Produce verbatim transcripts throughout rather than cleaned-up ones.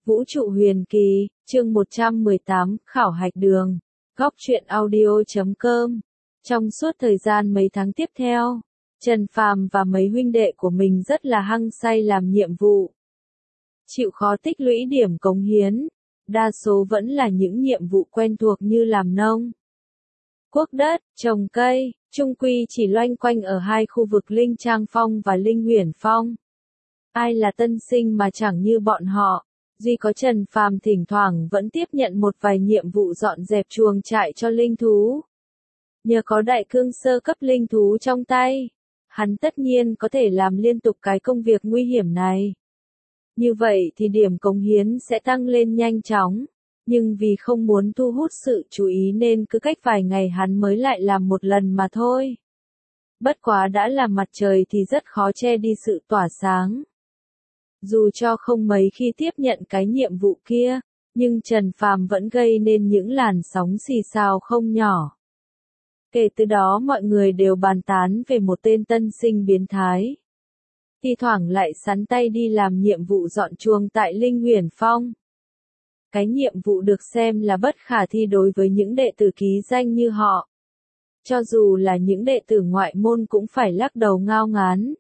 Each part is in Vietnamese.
Vũ trụ huyền kỳ, chương một trăm mười tám, khảo hạch đường. Góc truyện audio chấm com. Trong suốt thời gian mấy tháng tiếp theo, Trần Phàm và mấy huynh đệ của mình rất là hăng say làm nhiệm vụ. Chịu khó tích lũy điểm cống hiến, đa số vẫn là những nhiệm vụ quen thuộc như làm nông, cuốc đất, trồng cây, chung quy chỉ loanh quanh ở hai khu vực Linh Trang Phong và Linh Uyển Phong. Ai là tân sinh mà chẳng như bọn họ. Duy có Trần Phàm thỉnh thoảng vẫn tiếp nhận một vài nhiệm vụ dọn dẹp chuồng trại cho linh thú. Nhờ có đại cương sơ cấp linh thú trong tay, hắn tất nhiên có thể làm liên tục cái công việc nguy hiểm này. Như vậy thì điểm cống hiến sẽ tăng lên nhanh chóng, nhưng vì không muốn thu hút sự chú ý nên cứ cách vài ngày hắn mới lại làm một lần mà thôi. Bất quá đã là mặt trời thì rất khó che đi sự tỏa sáng. Dù cho không mấy khi tiếp nhận cái nhiệm vụ kia, nhưng Trần Phàm vẫn gây nên những làn sóng xì xào không nhỏ. Kể từ đó mọi người đều bàn tán về một tên tân sinh biến thái. Thi thoảng lại sắn tay đi làm nhiệm vụ dọn chuồng tại Linh Uyển Phong. Cái nhiệm vụ được xem là bất khả thi đối với những đệ tử ký danh như họ. Cho dù là những đệ tử ngoại môn cũng phải lắc đầu ngao ngán.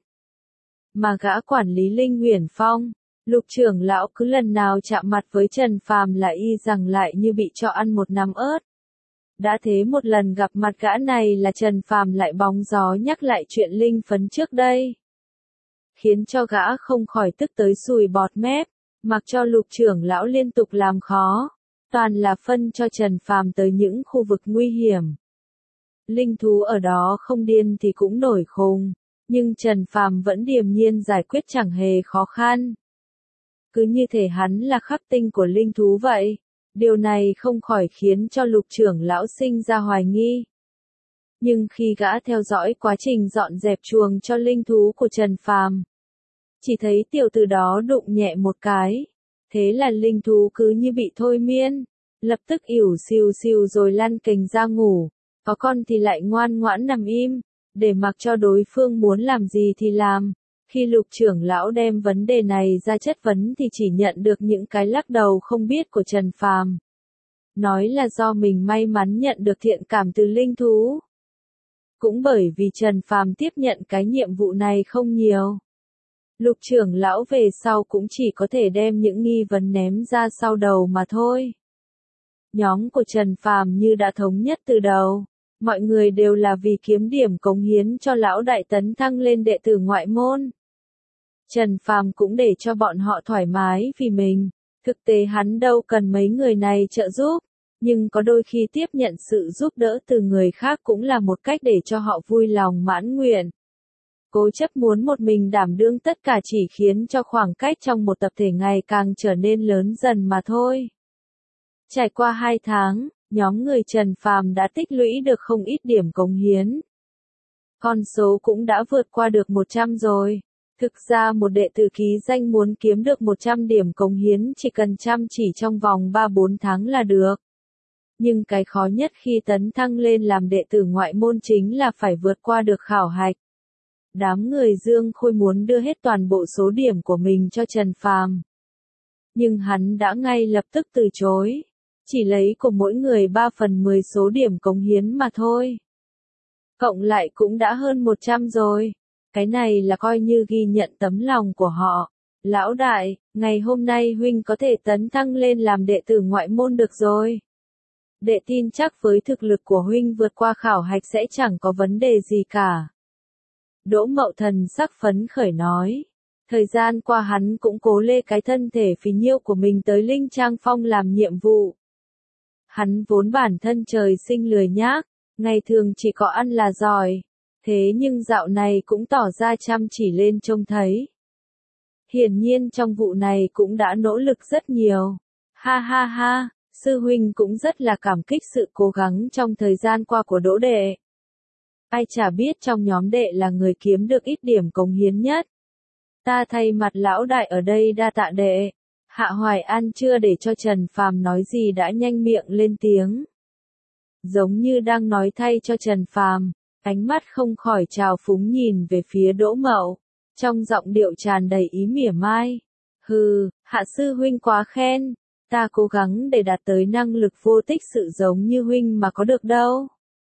Mà gã quản lý Linh Uyển Phong, Lục trưởng lão cứ lần nào chạm mặt với Trần Phàm là y rằng lại như bị cho ăn một nắm ớt. Đã thế một lần gặp mặt gã này là Trần Phàm lại bóng gió nhắc lại chuyện linh phấn trước đây. Khiến cho gã không khỏi tức tới sùi bọt mép, mặc cho Lục trưởng lão liên tục làm khó, toàn là phân cho Trần Phàm tới những khu vực nguy hiểm. Linh thú ở đó không điên thì cũng nổi khùng. Nhưng Trần Phàm vẫn điềm nhiên giải quyết chẳng hề khó khăn. Cứ như thể hắn là khắc tinh của linh thú vậy. Điều này không khỏi khiến cho Lục trưởng lão sinh ra hoài nghi. Nhưng khi gã theo dõi quá trình dọn dẹp chuồng cho linh thú của Trần Phàm, chỉ thấy tiểu tử đó đụng nhẹ một cái. Thế là linh thú cứ như bị thôi miên, lập tức ỉu xìu xìu rồi lăn kềnh ra ngủ. Có con thì lại ngoan ngoãn nằm im, để mặc cho đối phương muốn làm gì thì làm. Khi Lục trưởng lão đem vấn đề này ra chất vấn thì chỉ nhận được những cái lắc đầu không biết của Trần Phàm. Nói là do mình may mắn nhận được thiện cảm từ linh thú. Cũng bởi vì Trần Phàm tiếp nhận cái nhiệm vụ này không nhiều. Lục trưởng lão về sau cũng chỉ có thể đem những nghi vấn ném ra sau đầu mà thôi. Nhóm của Trần Phàm như đã thống nhất từ đầu. Mọi người đều là vì kiếm điểm cống hiến cho lão đại tấn thăng lên đệ tử ngoại môn. Trần Phàm cũng để cho bọn họ thoải mái vì mình. Thực tế hắn đâu cần mấy người này trợ giúp, nhưng có đôi khi tiếp nhận sự giúp đỡ từ người khác cũng là một cách để cho họ vui lòng mãn nguyện. Cố chấp muốn một mình đảm đương tất cả chỉ khiến cho khoảng cách trong một tập thể ngày càng trở nên lớn dần mà thôi. Trải qua hai tháng, nhóm người Trần Phàm đã tích lũy được không ít điểm cống hiến. Con số cũng đã vượt qua được một trăm rồi. Thực ra một đệ tử ký danh muốn kiếm được một trăm điểm cống hiến chỉ cần chăm chỉ trong vòng ba bốn tháng là được. Nhưng cái khó nhất khi tấn thăng lên làm đệ tử ngoại môn chính là phải vượt qua được khảo hạch. Đám người Dương Khôi muốn đưa hết toàn bộ số điểm của mình cho Trần Phàm. Nhưng hắn đã ngay lập tức từ chối. Chỉ lấy của mỗi người ba phần mười số điểm cống hiến mà thôi. Cộng lại cũng đã hơn một trăm rồi. Cái này là coi như ghi nhận tấm lòng của họ. Lão đại, ngày hôm nay huynh có thể tấn thăng lên làm đệ tử ngoại môn được rồi. Đệ tin chắc với thực lực của huynh vượt qua khảo hạch sẽ chẳng có vấn đề gì cả. Đỗ Mậu Thần sắc phấn khởi nói. Thời gian qua hắn cũng cố lê cái thân thể phì nhiêu của mình tới Linh Trang Phong làm nhiệm vụ. Hắn vốn bản thân trời sinh lười nhác, ngày thường chỉ có ăn là giỏi, thế nhưng dạo này cũng tỏ ra chăm chỉ lên trông thấy. Hiển nhiên trong vụ này cũng đã nỗ lực rất nhiều. Ha ha ha, sư huynh cũng rất là cảm kích sự cố gắng trong thời gian qua của Đỗ đệ. Ai chả biết trong nhóm đệ là người kiếm được ít điểm cống hiến nhất. Ta thay mặt lão đại ở đây đa tạ đệ. Hạ Hoài An chưa để cho Trần Phàm nói gì đã nhanh miệng lên tiếng. Giống như đang nói thay cho Trần Phàm, ánh mắt không khỏi trào phúng nhìn về phía Đỗ Mậu, trong giọng điệu tràn đầy ý mỉa mai. Hừ, Hạ sư huynh quá khen, ta cố gắng để đạt tới năng lực vô tích sự giống như huynh mà có được đâu.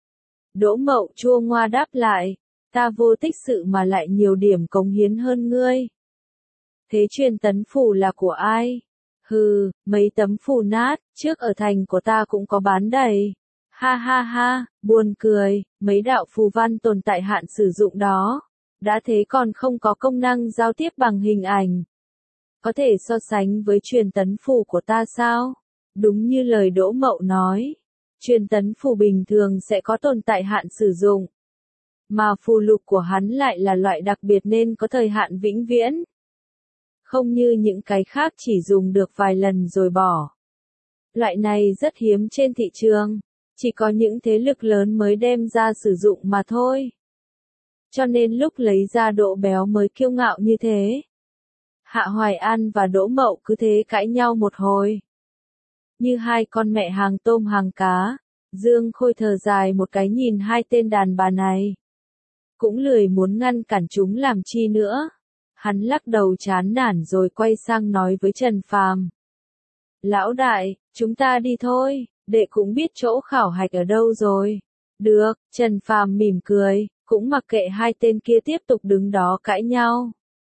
Đỗ Mậu chua ngoa đáp lại, ta vô tích sự mà lại nhiều điểm cống hiến hơn ngươi. Thế truyền tấn phù là của ai? Hừ, mấy tấm phù nát, trước ở thành của ta cũng có bán đầy. Ha ha ha, buồn cười, mấy đạo phù văn tồn tại hạn sử dụng đó. Đã thế còn không có công năng giao tiếp bằng hình ảnh. Có thể so sánh với truyền tấn phù của ta sao? Đúng như lời Đỗ Mậu nói. Truyền tấn phù bình thường sẽ có tồn tại hạn sử dụng. Mà phù lục của hắn lại là loại đặc biệt nên có thời hạn vĩnh viễn. Không như những cái khác chỉ dùng được vài lần rồi bỏ. Loại này rất hiếm trên thị trường. Chỉ có những thế lực lớn mới đem ra sử dụng mà thôi. Cho nên lúc lấy ra Đỗ Béo mới kiêu ngạo như thế. Hạ Hoài An và Đỗ Mậu cứ thế cãi nhau một hồi. Như hai con mẹ hàng tôm hàng cá, Dương Khôi thở dài một cái nhìn hai tên đàn bà này. Cũng lười muốn ngăn cản chúng làm chi nữa. Hắn lắc đầu chán nản rồi quay sang nói với Trần Phàm. Lão đại, chúng ta đi thôi, đệ cũng biết chỗ khảo hạch ở đâu rồi. Được, Trần Phàm mỉm cười, cũng mặc kệ hai tên kia tiếp tục đứng đó cãi nhau.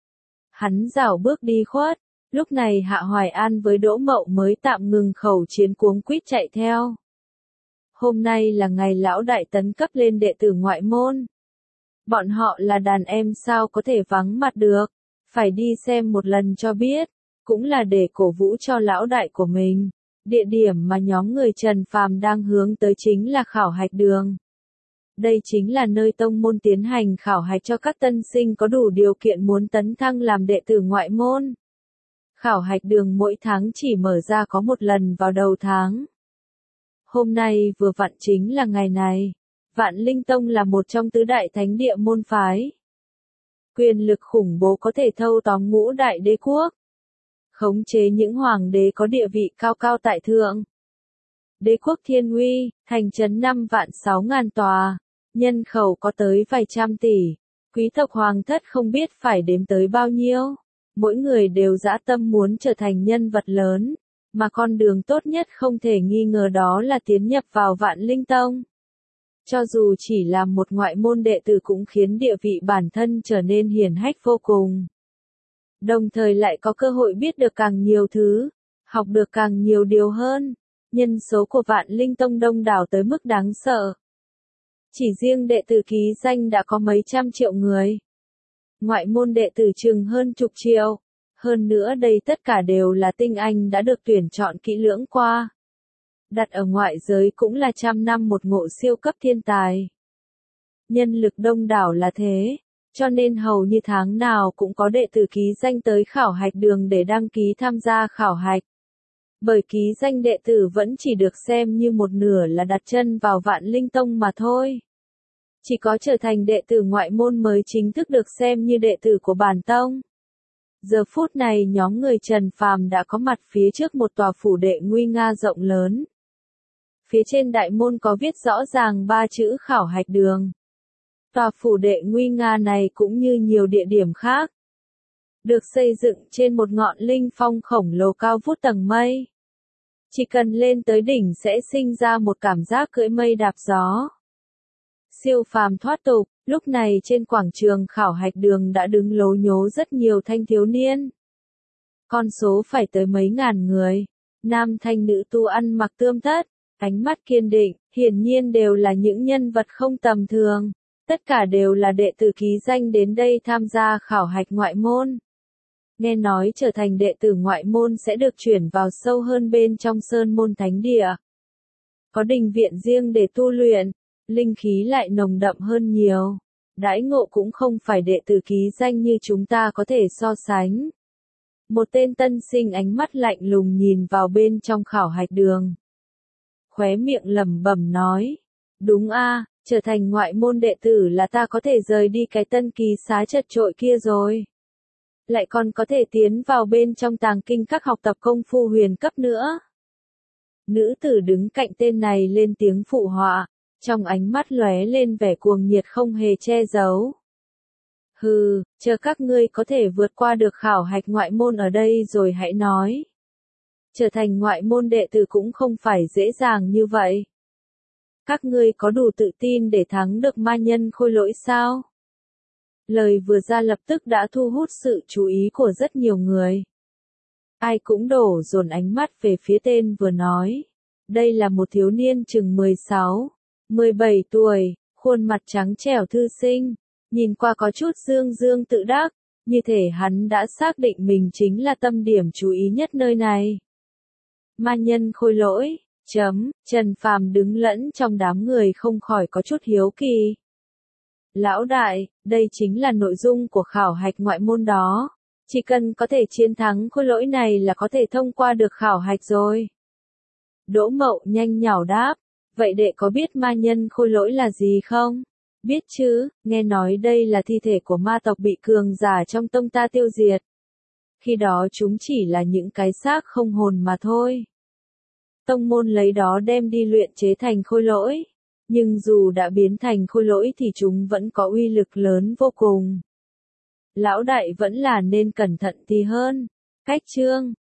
Hắn rảo bước đi khuất, lúc này Hạ Hoài An với Đỗ Mậu mới tạm ngừng khẩu chiến cuống quýt chạy theo. Hôm nay là ngày lão đại tấn cấp lên đệ tử ngoại môn. Bọn họ là đàn em sao có thể vắng mặt được, phải đi xem một lần cho biết, cũng là để cổ vũ cho lão đại của mình. Địa điểm mà nhóm người Trần Phàm đang hướng tới chính là khảo hạch đường. Đây chính là nơi tông môn tiến hành khảo hạch cho các tân sinh có đủ điều kiện muốn tấn thăng làm đệ tử ngoại môn. Khảo hạch đường mỗi tháng chỉ mở ra có một lần vào đầu tháng. Hôm nay vừa vặn chính là ngày này. Vạn Linh Tông là một trong tứ đại thánh địa môn phái. Quyền lực khủng bố có thể thâu tóm ngũ đại đế quốc. Khống chế những hoàng đế có địa vị cao cao tại thượng. Đế quốc Thiên Uy, thành trấn năm vạn sáu ngàn tòa, nhân khẩu có tới vài trăm tỷ, quý tộc hoàng thất không biết phải đếm tới bao nhiêu. Mỗi người đều dã tâm muốn trở thành nhân vật lớn, mà con đường tốt nhất không thể nghi ngờ đó là tiến nhập vào Vạn Linh Tông. Cho dù chỉ là một ngoại môn đệ tử cũng khiến địa vị bản thân trở nên hiển hách vô cùng. Đồng thời lại có cơ hội biết được càng nhiều thứ, học được càng nhiều điều hơn. Nhân số của Vạn Linh Tông đông đảo tới mức đáng sợ. Chỉ riêng đệ tử ký danh đã có mấy trăm triệu người. Ngoại môn đệ tử chừng hơn chục triệu. Hơn nữa đây tất cả đều là tinh anh đã được tuyển chọn kỹ lưỡng qua. Đặt ở ngoại giới cũng là trăm năm một ngộ siêu cấp thiên tài. Nhân lực đông đảo là thế, cho nên hầu như tháng nào cũng có đệ tử ký danh tới khảo hạch đường để đăng ký tham gia khảo hạch. Bởi ký danh đệ tử vẫn chỉ được xem như một nửa là đặt chân vào Vạn Linh Tông mà thôi. Chỉ có trở thành đệ tử ngoại môn mới chính thức được xem như đệ tử của bản tông. Giờ phút này nhóm người Trần Phàm đã có mặt phía trước một tòa phủ đệ nguy nga rộng lớn. Phía trên đại môn có viết rõ ràng ba chữ khảo hạch đường. Tòa phủ đệ nguy nga này cũng như nhiều địa điểm khác. Được xây dựng trên một ngọn linh phong khổng lồ cao vút tầng mây. Chỉ cần lên tới đỉnh sẽ sinh ra một cảm giác cưỡi mây đạp gió. Siêu phàm thoát tục, lúc này trên quảng trường khảo hạch đường đã đứng lố nhố rất nhiều thanh thiếu niên. Con số phải tới mấy ngàn người, nam thanh nữ tu ăn mặc tươm tất, ánh mắt kiên định, hiển nhiên đều là những nhân vật không tầm thường. Tất cả đều là đệ tử ký danh đến đây tham gia khảo hạch ngoại môn. Nghe nói trở thành đệ tử ngoại môn sẽ được chuyển vào sâu hơn bên trong sơn môn thánh địa. Có đình viện riêng để tu luyện, linh khí lại nồng đậm hơn nhiều. Đãi ngộ cũng không phải đệ tử ký danh như chúng ta có thể so sánh. Một tên tân sinh ánh mắt lạnh lùng nhìn vào bên trong khảo hạch đường. Khóe miệng lẩm bẩm nói. Đúng a, trở thành ngoại môn đệ tử là ta có thể rời đi cái tân ký xá chật chội kia rồi. Lại còn có thể tiến vào bên trong tàng kinh các học tập công phu huyền cấp nữa. Nữ tử đứng cạnh tên này lên tiếng phụ họa, trong ánh mắt lóe lên vẻ cuồng nhiệt không hề che giấu. Hừ, chờ các ngươi có thể vượt qua được khảo hạch ngoại môn ở đây rồi hãy nói. Trở thành ngoại môn đệ tử cũng không phải dễ dàng như vậy. Các ngươi có đủ tự tin để thắng được ma nhân khôi lỗi sao? Lời vừa ra lập tức đã thu hút sự chú ý của rất nhiều người. Ai cũng đổ dồn ánh mắt về phía tên vừa nói. Đây là một thiếu niên chừng mười sáu, mười bảy tuổi, khuôn mặt trắng trẻo thư sinh, nhìn qua có chút dương dương tự đắc, như thể hắn đã xác định mình chính là tâm điểm chú ý nhất nơi này. Ma nhân khôi lỗi, chấm, Trần Phàm đứng lẫn trong đám người không khỏi có chút hiếu kỳ. Lão đại, đây chính là nội dung của khảo hạch ngoại môn đó. Chỉ cần có thể chiến thắng khôi lỗi này là có thể thông qua được khảo hạch rồi. Đỗ Mậu nhanh nhảu đáp, vậy đệ có biết ma nhân khôi lỗi là gì không? Biết chứ, nghe nói đây là thi thể của ma tộc bị cường giả trong tông ta tiêu diệt. Khi đó chúng chỉ là những cái xác không hồn mà thôi. Tông môn lấy đó đem đi luyện chế thành khôi lỗi. Nhưng dù đã biến thành khôi lỗi thì chúng vẫn có uy lực lớn vô cùng. Lão đại vẫn là nên cẩn thận thì hơn. Cách chương